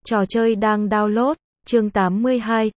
Trò chơi đang download, chương 82,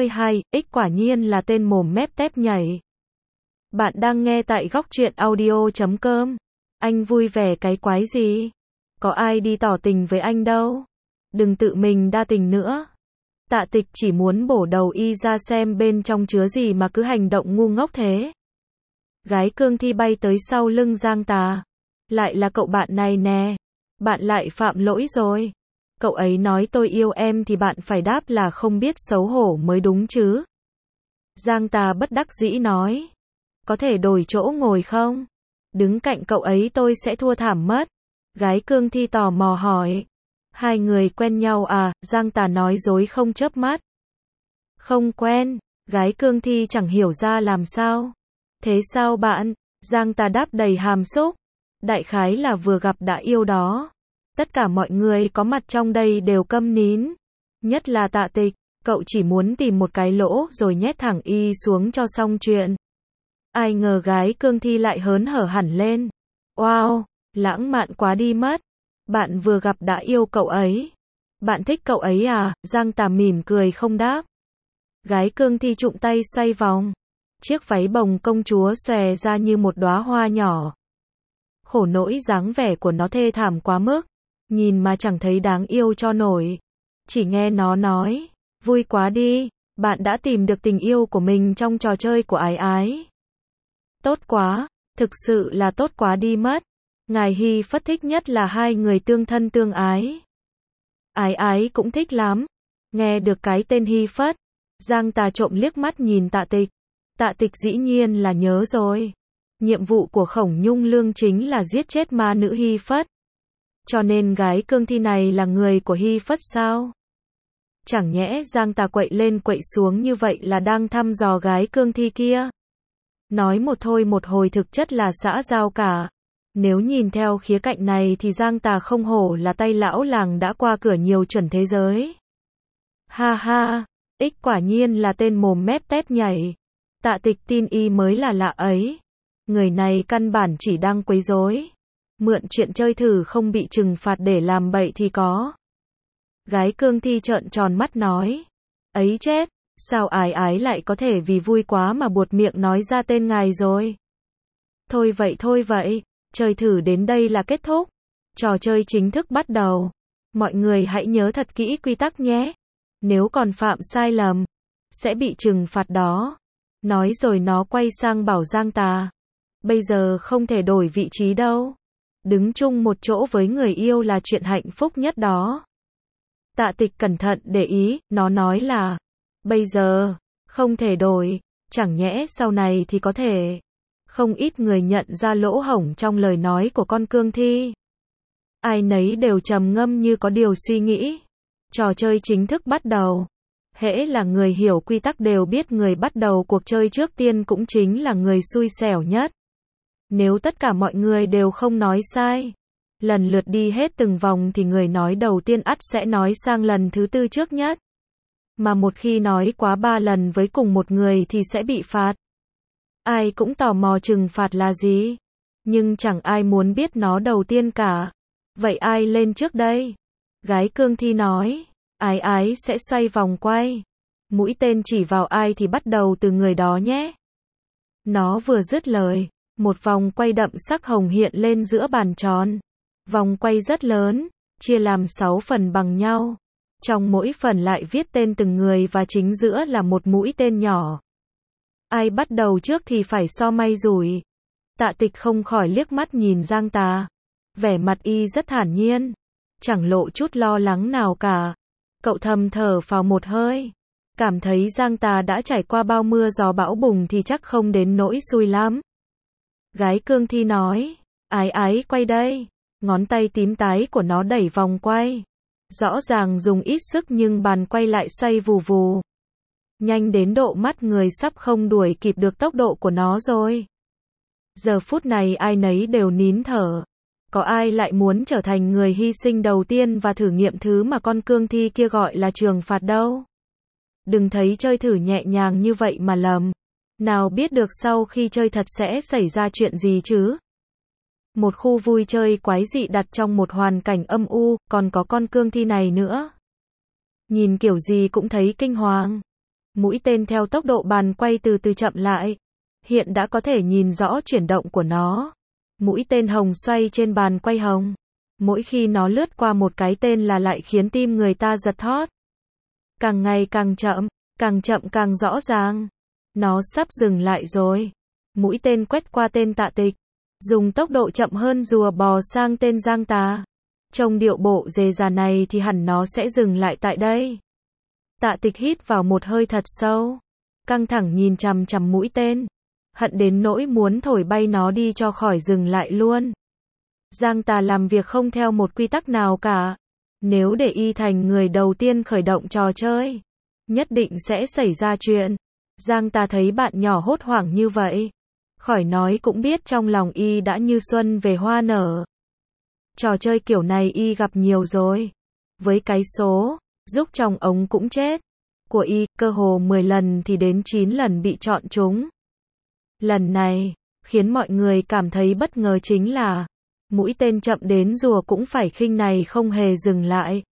X quả nhiên là tên mồm mép tép nhảy. Bạn đang nghe tại góc truyện audio.com. Anh vui vẻ cái quái gì? Có ai đi tỏ tình với anh đâu. Đừng tự mình đa tình nữa. Tạ Tịch chỉ muốn bổ đầu y ra xem bên trong chứa gì mà cứ hành động ngu ngốc thế. Gái cương thi bay tới sau lưng Giang Tà. Lại là cậu bạn này nè. Bạn lại phạm lỗi rồi. Cậu ấy nói tôi yêu em thì bạn phải đáp là không biết xấu hổ mới đúng chứ. Giang Tà bất đắc dĩ nói. Có thể đổi chỗ ngồi không? Đứng cạnh cậu ấy tôi sẽ thua thảm mất. Gái cương thi tò mò hỏi. Hai người quen nhau à? Giang Tà nói dối không chớp mắt. Không quen. Gái cương thi chẳng hiểu ra làm sao. Thế sao bạn? Giang Tà đáp đầy hàm xúc. Đại khái là vừa gặp đã yêu đó. Tất cả mọi người có mặt trong đây đều câm nín. Nhất là Tạ Tịch, cậu chỉ muốn tìm một cái lỗ rồi nhét thẳng y xuống cho xong chuyện. Ai ngờ gái cương thi lại hớn hở hẳn lên. Wow, lãng mạn quá đi mất. Bạn vừa gặp đã yêu cậu ấy. Bạn thích cậu ấy à? Giang Tà mỉm cười không đáp. Gái cương thi trụng tay xoay vòng. Chiếc váy bồng công chúa xòe ra như một đóa hoa nhỏ. Khổ nỗi dáng vẻ của nó thê thảm quá mức. Nhìn mà chẳng thấy đáng yêu cho nổi. Chỉ nghe nó nói, vui quá đi, bạn đã tìm được tình yêu của mình trong trò chơi của ái ái. Tốt quá, thực sự là tốt quá đi mất. Ngài Hy Phất thích nhất là hai người tương thân tương ái. Ái ái cũng thích lắm. Nghe được cái tên Hy Phất, Giang Tà trộm liếc mắt nhìn Tạ Tịch. Tạ Tịch dĩ nhiên là nhớ rồi. Nhiệm vụ của Khổng Nhung Lương chính là giết chết ma nữ Hy Phất. Cho nên gái cương thi này là người của Hy Phất sao? Chẳng nhẽ Giang Tà quậy lên quậy xuống như vậy là đang thăm dò gái cương thi kia? Nói một thôi một hồi thực chất là xã giao cả. Nếu nhìn theo khía cạnh này thì Giang Tà không hổ là tay lão làng đã qua cửa nhiều chuẩn thế giới. Ha ha, X quả nhiên là tên mồm mép tép nhảy. Tạ Tịch tin y mới là lạ ấy. Người này căn bản chỉ đang quấy rối. Mượn chuyện chơi thử không bị trừng phạt để làm bậy thì có. Gái cương thi trợn tròn mắt nói. Ấy chết, sao ái ái lại có thể vì vui quá mà buột miệng nói ra tên ngài rồi. Thôi vậy, chơi thử đến đây là kết thúc. Trò chơi chính thức bắt đầu. Mọi người hãy nhớ thật kỹ quy tắc nhé. Nếu còn phạm sai lầm, sẽ bị trừng phạt đó. Nói rồi nó quay sang bảo Giang Tà. Bây giờ không thể đổi vị trí đâu. Đứng chung một chỗ với người yêu là chuyện hạnh phúc nhất đó. Tạ Tịch cẩn thận để ý, nó nói là bây giờ, không thể đổi, chẳng nhẽ sau này thì có thể. Không ít người nhận ra lỗ hổng trong lời nói của con cương thi. Ai nấy đều trầm ngâm như có điều suy nghĩ. Trò chơi chính thức bắt đầu. Hễ là người hiểu quy tắc đều biết người bắt đầu cuộc chơi trước tiên cũng chính là người xui xẻo nhất. Nếu tất cả mọi người đều không nói sai, lần lượt đi hết từng vòng thì người nói đầu tiên ắt sẽ nói sang lần thứ tư trước nhất. Mà một khi nói quá 3 lần với cùng một người thì sẽ bị phạt. Ai cũng tò mò trừng phạt là gì, nhưng chẳng ai muốn biết nó đầu tiên cả. Vậy ai lên trước đây? Gái cương thi nói, ái ái sẽ xoay vòng quay. Mũi tên chỉ vào ai thì bắt đầu từ người đó nhé. Nó vừa dứt lời, một vòng quay đậm sắc hồng hiện lên giữa bàn tròn. Vòng quay rất lớn, chia làm 6 phần bằng nhau. Trong mỗi phần lại viết tên từng người và chính giữa là một mũi tên nhỏ. Ai bắt đầu trước thì phải so may rủi. Tạ Tịch không khỏi liếc mắt nhìn Giang Tà. Vẻ mặt y rất thản nhiên. Chẳng lộ chút lo lắng nào cả. Cậu thầm thở phào một hơi. Cảm thấy Giang Tà đã trải qua bao mưa gió bão bùng thì chắc không đến nỗi xui lắm. Gái cương thi nói, ái ái quay đây. Ngón tay tím tái của nó đẩy vòng quay. Rõ ràng dùng ít sức nhưng bàn quay lại xoay vù vù. Nhanh đến độ mắt người sắp không đuổi kịp được tốc độ của nó rồi. Giờ phút này ai nấy đều nín thở. Có ai lại muốn trở thành người hy sinh đầu tiên và thử nghiệm thứ mà con cương thi kia gọi là trừng phạt đâu. Đừng thấy chơi thử nhẹ nhàng như vậy mà lầm. Nào biết được sau khi chơi thật sẽ xảy ra chuyện gì chứ. Một khu vui chơi quái dị đặt trong một hoàn cảnh âm u, còn có con cương thi này nữa. nhìn kiểu gì cũng thấy kinh hoàng. Mũi tên theo tốc độ bàn quay từ từ chậm lại. Hiện đã có thể nhìn rõ chuyển động của nó. Mũi tên hồng xoay trên bàn quay hồng. Mỗi khi nó lướt qua một cái tên là lại khiến tim người ta giật thót. Càng ngày càng chậm càng rõ ràng. Nó sắp dừng lại rồi. Mũi tên quét qua tên Tạ Tịch. Dùng tốc độ chậm hơn rùa bò sang tên Giang Tà. Trông điệu bộ dề già này thì hẳn nó sẽ dừng lại tại đây. Tạ Tịch hít vào một hơi thật sâu. Căng thẳng nhìn chằm chằm mũi tên. Hận đến nỗi muốn thổi bay nó đi cho khỏi dừng lại luôn. Giang Tà làm việc không theo một quy tắc nào cả. Nếu để y thành người đầu tiên khởi động trò chơi, nhất định sẽ xảy ra chuyện. Giang Tà thấy bạn nhỏ hốt hoảng như vậy. Khỏi nói cũng biết trong lòng y đã như xuân về hoa nở. Trò chơi kiểu này y gặp nhiều rồi. Với cái số, giúp trong ống cũng chết. Của y, cơ hồ 10 lần thì đến 9 lần bị chọn trúng. Lần này, khiến mọi người cảm thấy bất ngờ chính là, mũi tên chậm đến rùa cũng phải khinh này không hề dừng lại.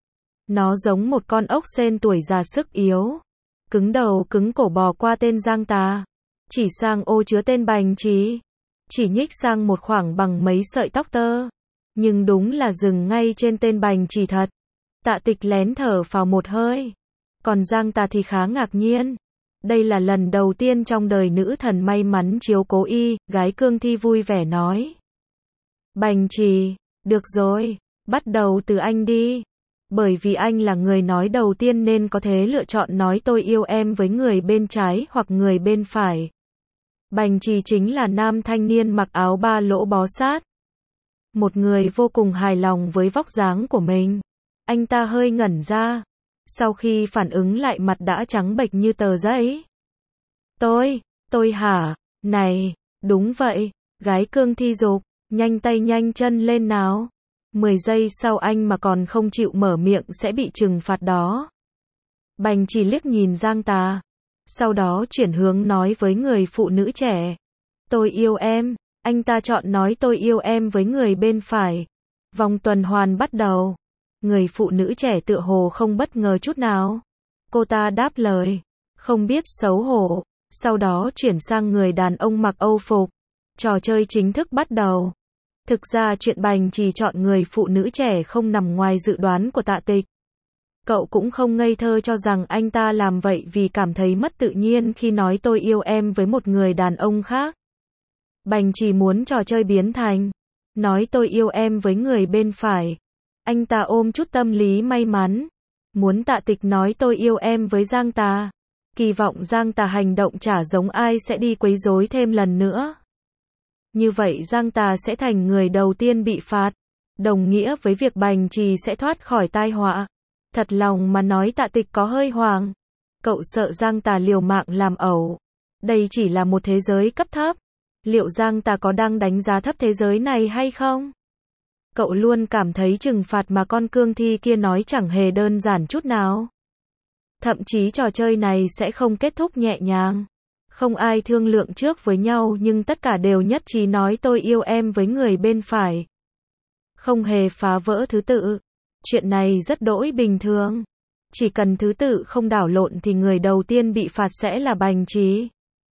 Nó giống một con ốc sên tuổi già sức yếu. Cứng đầu cứng cổ bò qua tên Giang Tà. Chỉ sang ô chứa tên Bành Trì. Chỉ nhích sang một khoảng bằng mấy sợi tóc tơ. Nhưng đúng là dừng ngay trên tên Bành Trì thật. Tạ Tịch lén thở phào một hơi. Còn Giang Tà thì khá ngạc nhiên. Đây là lần đầu tiên trong đời nữ thần may mắn chiếu cố y, gái Cương Thi vui vẻ nói. Bành Trì, được rồi, bắt đầu từ anh đi. Bởi vì anh là người nói đầu tiên nên có thể lựa chọn nói tôi yêu em với người bên trái hoặc người bên phải. Bành Trì chính là nam thanh niên mặc áo ba lỗ bó sát. Một người vô cùng hài lòng với vóc dáng của mình. Anh ta hơi ngẩn ra. Sau khi phản ứng lại mặt đã trắng bệch như tờ giấy. Tôi hả? Này, đúng vậy, gái Cương Thi dục, nhanh tay nhanh chân lên nào. 10 giây sau anh mà còn không chịu mở miệng sẽ bị trừng phạt đó. Bành Trì liếc nhìn Giang Tà. Sau đó chuyển hướng nói với người phụ nữ trẻ. Tôi yêu em. Anh ta chọn nói tôi yêu em với người bên phải. Vòng tuần hoàn bắt đầu. Người phụ nữ trẻ tựa hồ không bất ngờ chút nào. Cô ta đáp lời. Không biết xấu hổ. Sau đó chuyển sang người đàn ông mặc Âu phục. Trò chơi chính thức bắt đầu. Thực ra chuyện Bành Trì chọn người phụ nữ trẻ không nằm ngoài dự đoán của Tạ Tịch. Cậu cũng không ngây thơ cho rằng anh ta làm vậy vì cảm thấy mất tự nhiên khi nói tôi yêu em với một người đàn ông khác. Bành Trì muốn trò chơi biến thành nói tôi yêu em với người bên phải. Anh ta ôm chút tâm lý may mắn. Muốn Tạ Tịch nói tôi yêu em với Giang Tà. Kỳ vọng Giang Tà hành động chả giống ai sẽ đi quấy rối thêm lần nữa. Như vậy Giang Tà sẽ thành người đầu tiên bị phạt. Đồng nghĩa với việc Bành Trì sẽ thoát khỏi tai họa. Thật lòng mà nói Tạ Tịch có hơi hoảng. Cậu sợ Giang Tà liều mạng làm ẩu. Đây chỉ là một thế giới cấp thấp. Liệu Giang Tà có đang đánh giá thấp thế giới này hay không? Cậu luôn cảm thấy trừng phạt mà con Cương Thi kia nói chẳng hề đơn giản chút nào. Thậm chí trò chơi này sẽ không kết thúc nhẹ nhàng. Không ai thương lượng trước với nhau nhưng tất cả đều nhất trí nói tôi yêu em với người bên phải. Không hề phá vỡ thứ tự. Chuyện này rất đỗi bình thường. Chỉ cần thứ tự không đảo lộn thì người đầu tiên bị phạt sẽ là Bành Trì.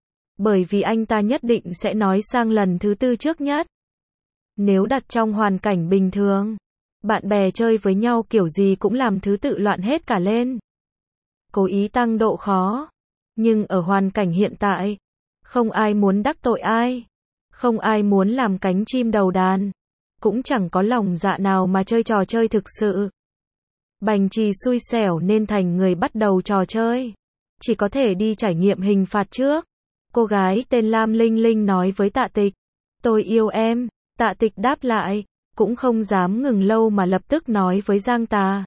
Bởi vì anh ta nhất định sẽ nói sang lần thứ tư trước nhất. Nếu đặt trong hoàn cảnh bình thường, bạn bè chơi với nhau kiểu gì cũng làm thứ tự loạn hết cả lên. Cố ý tăng độ khó. Nhưng ở hoàn cảnh hiện tại, không ai muốn đắc tội ai. Không ai muốn làm cánh chim đầu đàn. Cũng chẳng có lòng dạ nào mà chơi trò chơi thực sự. Bành Trì xui xẻo nên thành người bắt đầu trò chơi. Chỉ có thể đi trải nghiệm hình phạt trước. Cô gái tên Lam Linh Linh nói với Tạ Tịch. Tôi yêu em. Tạ Tịch đáp lại. Cũng không dám ngừng lâu mà lập tức nói với Giang Tà.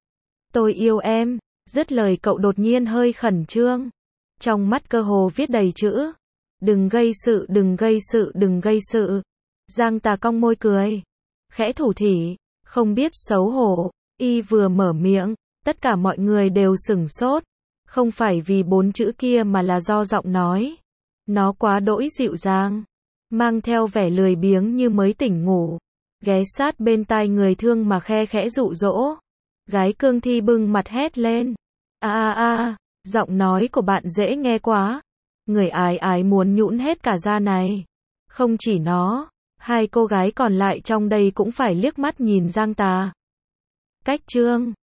Tôi yêu em. Dứt lời cậu đột nhiên hơi khẩn trương. Trong mắt cơ hồ viết đầy chữ. Đừng gây sự, đừng gây sự, đừng gây sự. Giang Tà cong môi cười. Khẽ thủ thỉ. Không biết xấu hổ. Y vừa mở miệng. Tất cả mọi người đều sửng sốt. Không phải vì 4 chữ kia mà là do giọng nói. Nó quá đỗi dịu dàng. Mang theo vẻ lười biếng như mới tỉnh ngủ. Ghé sát bên tai người thương mà khe khẽ dụ dỗ. Gái cương thi bưng mặt hét lên. Giọng nói của bạn dễ nghe quá. Người ái ái muốn nhũn hết cả da này. Không chỉ nó, hai cô gái còn lại trong đây cũng phải liếc mắt nhìn Giang Tà. Cách chương